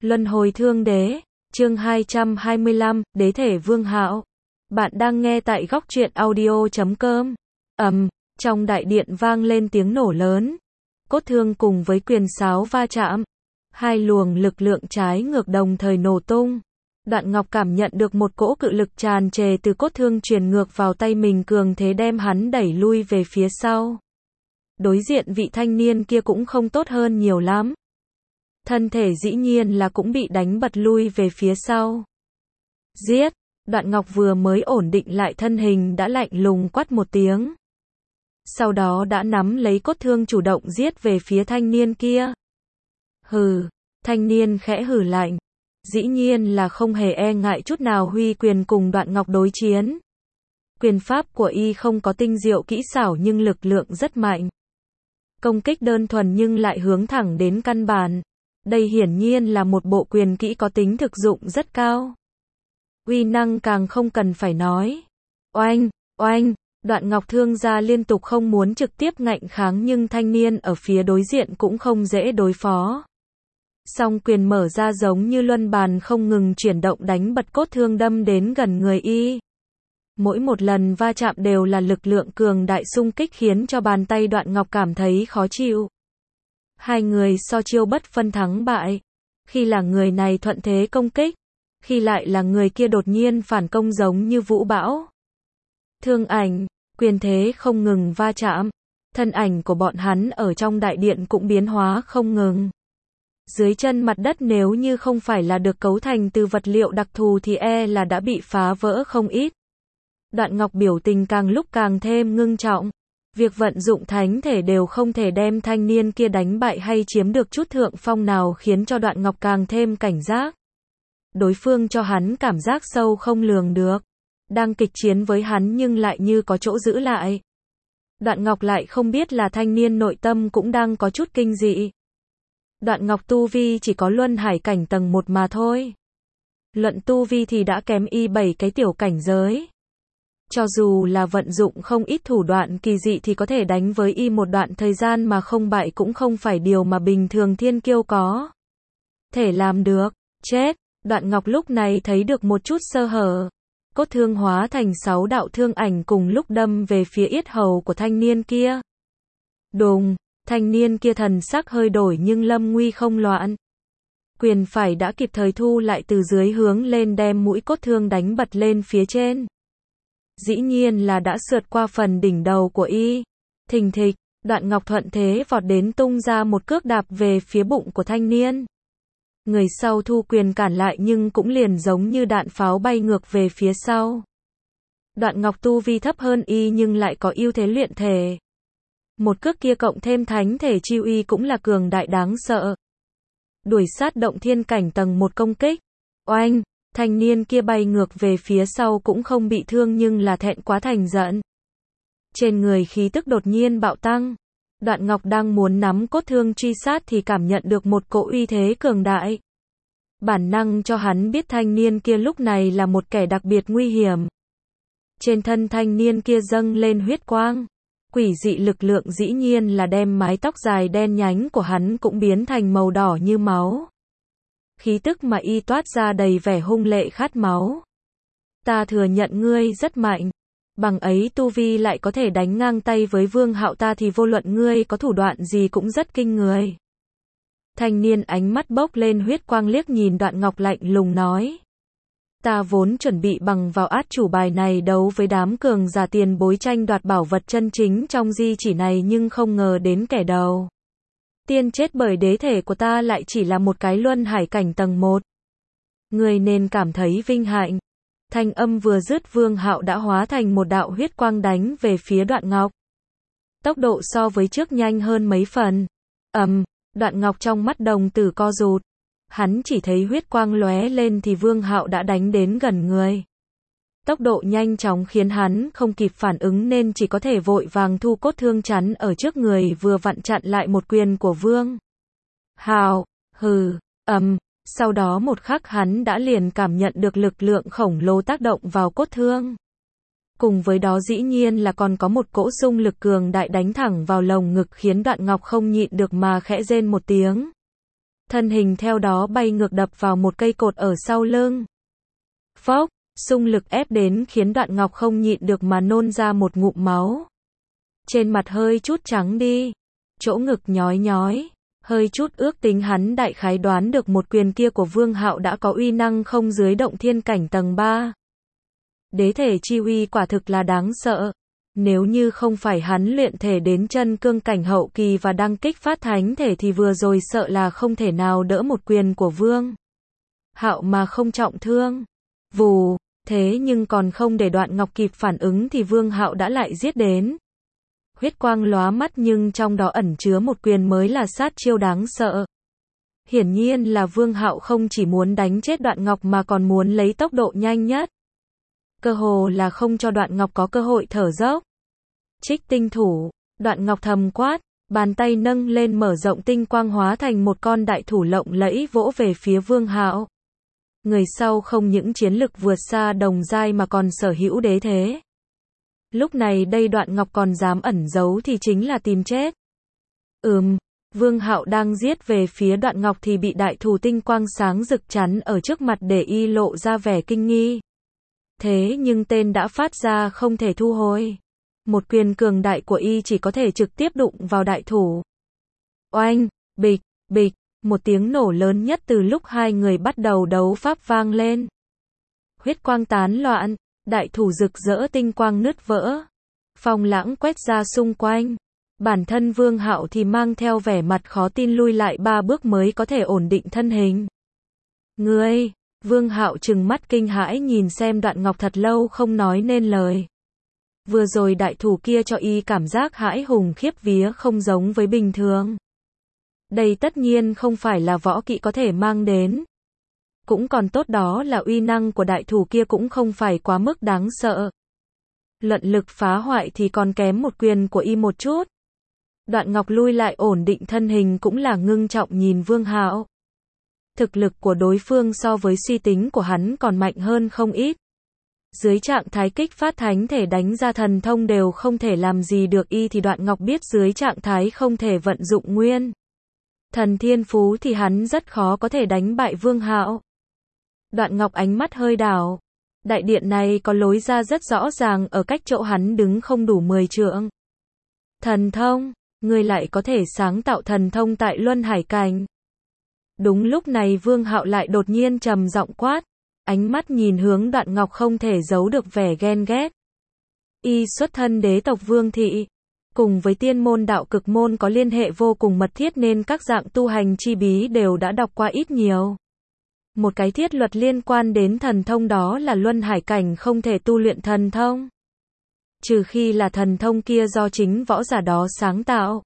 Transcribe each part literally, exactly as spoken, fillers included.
Luân hồi thương đế, chương hai trăm hai mươi lăm, đế thể Vương Hạo. Bạn đang nghe tại góc truyện audio chấm com. Ầm, trong đại điện vang lên tiếng nổ lớn. Cốt thương cùng với quyền sáo va chạm. Hai luồng lực lượng trái ngược đồng thời nổ tung. Đoạn Ngọc cảm nhận được một cỗ cự lực tràn trề từ cốt thương truyền ngược vào tay mình, cường thế đem hắn đẩy lui về phía sau. Đối diện vị thanh niên kia cũng không tốt hơn nhiều lắm. Thân thể dĩ nhiên là cũng bị đánh bật lui về phía sau. Giết! Đoạn Ngọc vừa mới ổn định lại thân hình đã lạnh lùng quát một tiếng. Sau đó đã nắm lấy cốt thương chủ động giết về phía thanh niên kia. Hừ! Thanh niên khẽ hừ lạnh. Dĩ nhiên là không hề e ngại chút nào huy quyền cùng Đoạn Ngọc đối chiến. Quyền pháp của y không có tinh diệu kỹ xảo nhưng lực lượng rất mạnh. Công kích đơn thuần nhưng lại hướng thẳng đến căn bản. Đây hiển nhiên là một bộ quyền kỹ có tính thực dụng rất cao. Uy năng càng không cần phải nói. Oanh, oanh, Đoạn Ngọc thương ra liên tục không muốn trực tiếp ngạnh kháng nhưng thanh niên ở phía đối diện cũng không dễ đối phó. Song quyền mở ra giống như luân bàn không ngừng chuyển động đánh bật cốt thương đâm đến gần người y. Mỗi một lần va chạm đều là lực lượng cường đại xung kích khiến cho bàn tay Đoạn Ngọc cảm thấy khó chịu. Hai người so chiêu bất phân thắng bại. Khi là người này thuận thế công kích, khi lại là người kia đột nhiên phản công giống như vũ bão. Thương ảnh, quyền thế không ngừng va chạm. Thân ảnh của bọn hắn ở trong đại điện cũng biến hóa không ngừng. Dưới chân mặt đất nếu như không phải là được cấu thành từ vật liệu đặc thù thì e là đã bị phá vỡ không ít. Đoạn Ngọc biểu tình càng lúc càng thêm ngưng trọng. Việc vận dụng thánh thể đều không thể đem thanh niên kia đánh bại hay chiếm được chút thượng phong nào khiến cho Đoạn Ngọc càng thêm cảnh giác. Đối phương cho hắn cảm giác sâu không lường được. Đang kịch chiến với hắn nhưng lại như có chỗ giữ lại. Đoạn Ngọc lại không biết là thanh niên nội tâm cũng đang có chút kinh dị. Đoạn Ngọc tu vi chỉ có luân hải cảnh tầng một mà thôi. Luận tu vi thì đã kém y bảy cái tiểu cảnh giới. Cho dù là vận dụng không ít thủ đoạn kỳ dị thì có thể đánh với y một đoạn thời gian mà không bại cũng không phải điều mà bình thường thiên kiêu có thể làm được. Chết! Đoạn Ngọc lúc này thấy được một chút sơ hở. Cốt thương hóa thành sáu đạo thương ảnh cùng lúc đâm về phía yết hầu của thanh niên kia. Đùng! Thanh niên kia thần sắc hơi đổi nhưng lâm nguy không loạn. Quyền phải đã kịp thời thu lại từ dưới hướng lên đem mũi cốt thương đánh bật lên phía trên. Dĩ nhiên là đã sượt qua phần đỉnh đầu của y. Thình thịch, Đoạn Ngọc thuận thế vọt đến tung ra một cước đạp về phía bụng của thanh niên. Người sau thu quyền cản lại nhưng cũng liền giống như đạn pháo bay ngược về phía sau. Đoạn Ngọc tu vi thấp hơn y nhưng lại có ưu thế luyện thể. Một cước kia cộng thêm thánh thể chiêu y cũng là cường đại đáng sợ. Đuổi sát động thiên cảnh tầng một công kích. Oanh! Thanh niên kia bay ngược về phía sau cũng không bị thương nhưng là thẹn quá thành giận. Trên người khí tức đột nhiên bạo tăng. Đoạn Ngọc đang muốn nắm cốt thương truy sát thì cảm nhận được một cỗ uy thế cường đại. Bản năng cho hắn biết thanh niên kia lúc này là một kẻ đặc biệt nguy hiểm. Trên thân thanh niên kia dâng lên huyết quang. Quỷ dị lực lượng dĩ nhiên là đem mái tóc dài đen nhánh của hắn cũng biến thành màu đỏ như máu. Khí tức mà y toát ra đầy vẻ hung lệ khát máu. Ta thừa nhận ngươi rất mạnh. Bằng ấy tu vi lại có thể đánh ngang tay với Vương Hạo ta thì vô luận ngươi có thủ đoạn gì cũng rất kinh người. Thanh niên ánh mắt bốc lên huyết quang liếc nhìn Đoạn Ngọc lạnh lùng nói. Ta vốn chuẩn bị bằng vào át chủ bài này đấu với đám cường giả tiền bối tranh đoạt bảo vật chân chính trong di chỉ này nhưng không ngờ đến kẻ đầu tiên chết bởi đế thể của ta lại chỉ là một cái luân hải cảnh tầng một. Ngươi nên cảm thấy vinh hạnh. Thanh âm vừa dứt Vương Hạo đã hóa thành một đạo huyết quang đánh về phía Đoạn Ngọc. Tốc độ so với trước nhanh hơn mấy phần. Ầm, Đoạn Ngọc trong mắt đồng tử co rụt. Hắn chỉ thấy huyết quang lóe lên thì Vương Hạo đã đánh đến gần người. Tốc độ nhanh chóng khiến hắn không kịp phản ứng nên chỉ có thể vội vàng thu cốt thương chắn ở trước người vừa vặn chặn lại một quyền của Vương Hạo. Hừ, ầm, sau đó một khắc hắn đã liền cảm nhận được lực lượng khổng lồ tác động vào cốt thương. Cùng với đó dĩ nhiên là còn có một cỗ xung lực cường đại đánh thẳng vào lồng ngực khiến Đoạn Ngọc không nhịn được mà khẽ rên một tiếng. thân hình theo đó bay ngược đập vào một cây cột ở sau lưng. Phốc, xung lực ép đến khiến Đoạn Ngọc không nhịn được mà nôn ra một ngụm máu. Trên mặt hơi chút trắng đi, chỗ ngực nhói nhói, hơi chút ước tính hắn đại khái đoán được một quyền kia của Vương Hạo đã có uy năng không dưới động thiên cảnh tầng ba. Đế thể chi uy quả thực là đáng sợ. Nếu như không phải hắn luyện thể đến chân cương cảnh hậu kỳ và đang kích phát thánh thể thì vừa rồi sợ là không thể nào đỡ một quyền của Vương Hạo mà không trọng thương. Vù, thế nhưng còn không để Đoạn Ngọc kịp phản ứng thì Vương Hạo đã lại giết đến. Huyết quang lóa mắt nhưng trong đó ẩn chứa một quyền mới là sát chiêu đáng sợ. Hiển nhiên là Vương Hạo không chỉ muốn đánh chết Đoạn Ngọc mà còn muốn lấy tốc độ nhanh nhất. Cơ hồ là không cho Đoạn Ngọc có cơ hội thở dốc. Trích tinh thủ, Đoạn Ngọc thầm quát, bàn tay nâng lên mở rộng tinh quang hóa thành một con đại thủ lộng lẫy vỗ về phía Vương Hạo. Người sau không những chiến lực vượt xa đồng giai mà còn sở hữu đế thế. Lúc này đây Đoạn Ngọc còn dám ẩn giấu thì chính là tìm chết. Ừm, Vương Hạo đang giết về phía Đoạn Ngọc thì bị đại thủ tinh quang sáng rực chắn ở trước mặt để y lộ ra vẻ kinh nghi. Thế nhưng tên đã phát ra không thể thu hồi. Một quyền cường đại của y chỉ có thể trực tiếp đụng vào đại thủ. Oanh, bịch, bịch, một tiếng nổ lớn nhất từ lúc hai người bắt đầu đấu pháp vang lên. Huyết quang tán loạn, đại thủ rực rỡ tinh quang nứt vỡ. Phong lãng quét ra xung quanh. Bản thân Vương Hạo thì mang theo vẻ mặt khó tin lui lại ba bước mới có thể ổn định thân hình. Ngươi, Vương Hạo trừng mắt kinh hãi nhìn xem Đoạn Ngọc thật lâu không nói nên lời. Vừa rồi đại thủ kia cho y cảm giác hãi hùng khiếp vía không giống với bình thường. Đây tất nhiên không phải là võ kỹ có thể mang đến. Cũng còn tốt đó là uy năng của đại thủ kia cũng không phải quá mức đáng sợ. Luận lực phá hoại thì còn kém một quyền của y một chút. Đoạn Ngọc lui lại ổn định thân hình cũng là ngưng trọng nhìn Vương Hạo. Thực lực của đối phương so với suy tính của hắn còn mạnh hơn không ít. Dưới trạng thái kích phát thánh thể đánh ra thần thông đều không thể làm gì được y thì Đoạn Ngọc biết dưới trạng thái không thể vận dụng nguyên thần thiên phú thì hắn rất khó có thể đánh bại Vương Hạo. Đoạn Ngọc ánh mắt hơi đảo. Đại điện này có lối ra rất rõ ràng ở cách chỗ hắn đứng không đủ mười trượng. Thần thông, ngươi lại có thể sáng tạo thần thông tại Luân Hải Cảnh. Đúng lúc này Vương Hạo lại đột nhiên trầm giọng quát, ánh mắt nhìn hướng Đoạn Ngọc không thể giấu được vẻ ghen ghét. Y xuất thân đế tộc Vương thị, cùng với tiên môn đạo cực môn có liên hệ vô cùng mật thiết nên các dạng tu hành chi bí đều đã đọc qua ít nhiều. Một cái thiết luật liên quan đến thần thông đó là Luân Hải Cảnh không thể tu luyện thần thông. Trừ khi là thần thông kia do chính võ giả đó sáng tạo.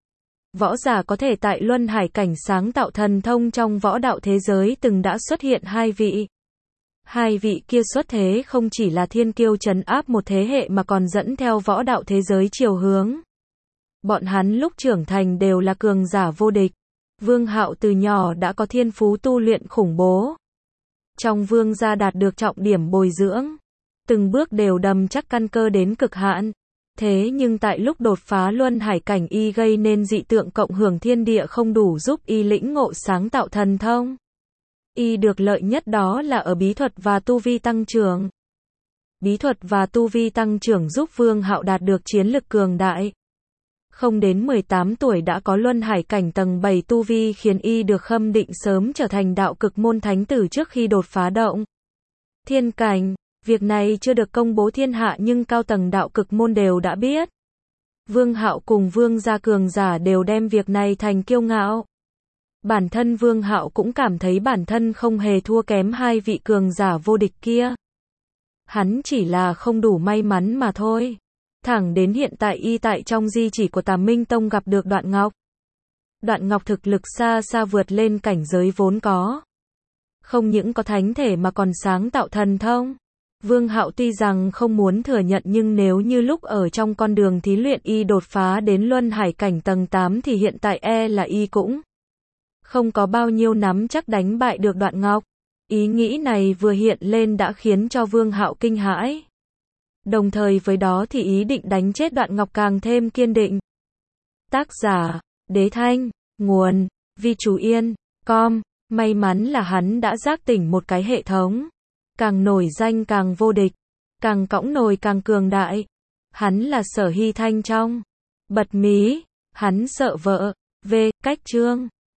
Võ giả có thể tại Luân Hải Cảnh sáng tạo thần thông trong võ đạo thế giới từng đã xuất hiện hai vị. Hai vị kia xuất thế không chỉ là thiên kiêu trấn áp một thế hệ mà còn dẫn theo võ đạo thế giới chiều hướng. Bọn hắn lúc trưởng thành đều là cường giả vô địch. Vương Hạo từ nhỏ đã có thiên phú tu luyện khủng bố. Trong vương gia đạt được trọng điểm bồi dưỡng. Từng bước đều đầm chắc căn cơ đến cực hạn. Thế nhưng tại lúc đột phá Luân Hải Cảnh y gây nên dị tượng cộng hưởng thiên địa không đủ giúp y lĩnh ngộ sáng tạo thần thông. Y được lợi nhất đó là ở bí thuật và tu vi tăng trưởng. Bí thuật và tu vi tăng trưởng giúp Vương Hạo đạt được chiến lực cường đại. Không đến mười tám tuổi đã có Luân Hải Cảnh tầng bảy tu vi khiến y được khâm định sớm trở thành đạo cực môn thánh tử trước khi đột phá động thiên cảnh. Việc này chưa được công bố thiên hạ nhưng cao tầng đạo cực môn đều đã biết. Vương Hạo cùng Vương gia cường giả đều đem việc này thành kiêu ngạo. Bản thân Vương Hạo cũng cảm thấy bản thân không hề thua kém hai vị cường giả vô địch kia. Hắn chỉ là không đủ may mắn mà thôi. Thẳng đến hiện tại y tại trong di chỉ của Tà Minh Tông gặp được Đoạn Ngọc. Đoạn Ngọc thực lực xa xa vượt lên cảnh giới vốn có. Không những có thánh thể mà còn sáng tạo thần thông. Vương Hạo tuy rằng không muốn thừa nhận nhưng nếu như lúc ở trong con đường thí luyện y đột phá đến Luân Hải Cảnh tầng tám thì hiện tại e là y cũng không có bao nhiêu nắm chắc đánh bại được Đoạn Ngọc. Ý nghĩ này vừa hiện lên đã khiến cho Vương Hạo kinh hãi. Đồng thời với đó thì ý định đánh chết Đoạn Ngọc càng thêm kiên định. Tác giả, Đế Thanh, nguồn, Vi Chú Yên. com. May mắn là hắn đã giác tỉnh một cái hệ thống. Càng nổi danh càng vô địch. Càng cõng nồi càng cường đại. Hắn là Sở Hy Thanh trong. Bật mí. Hắn sợ vợ. V. Cách chương.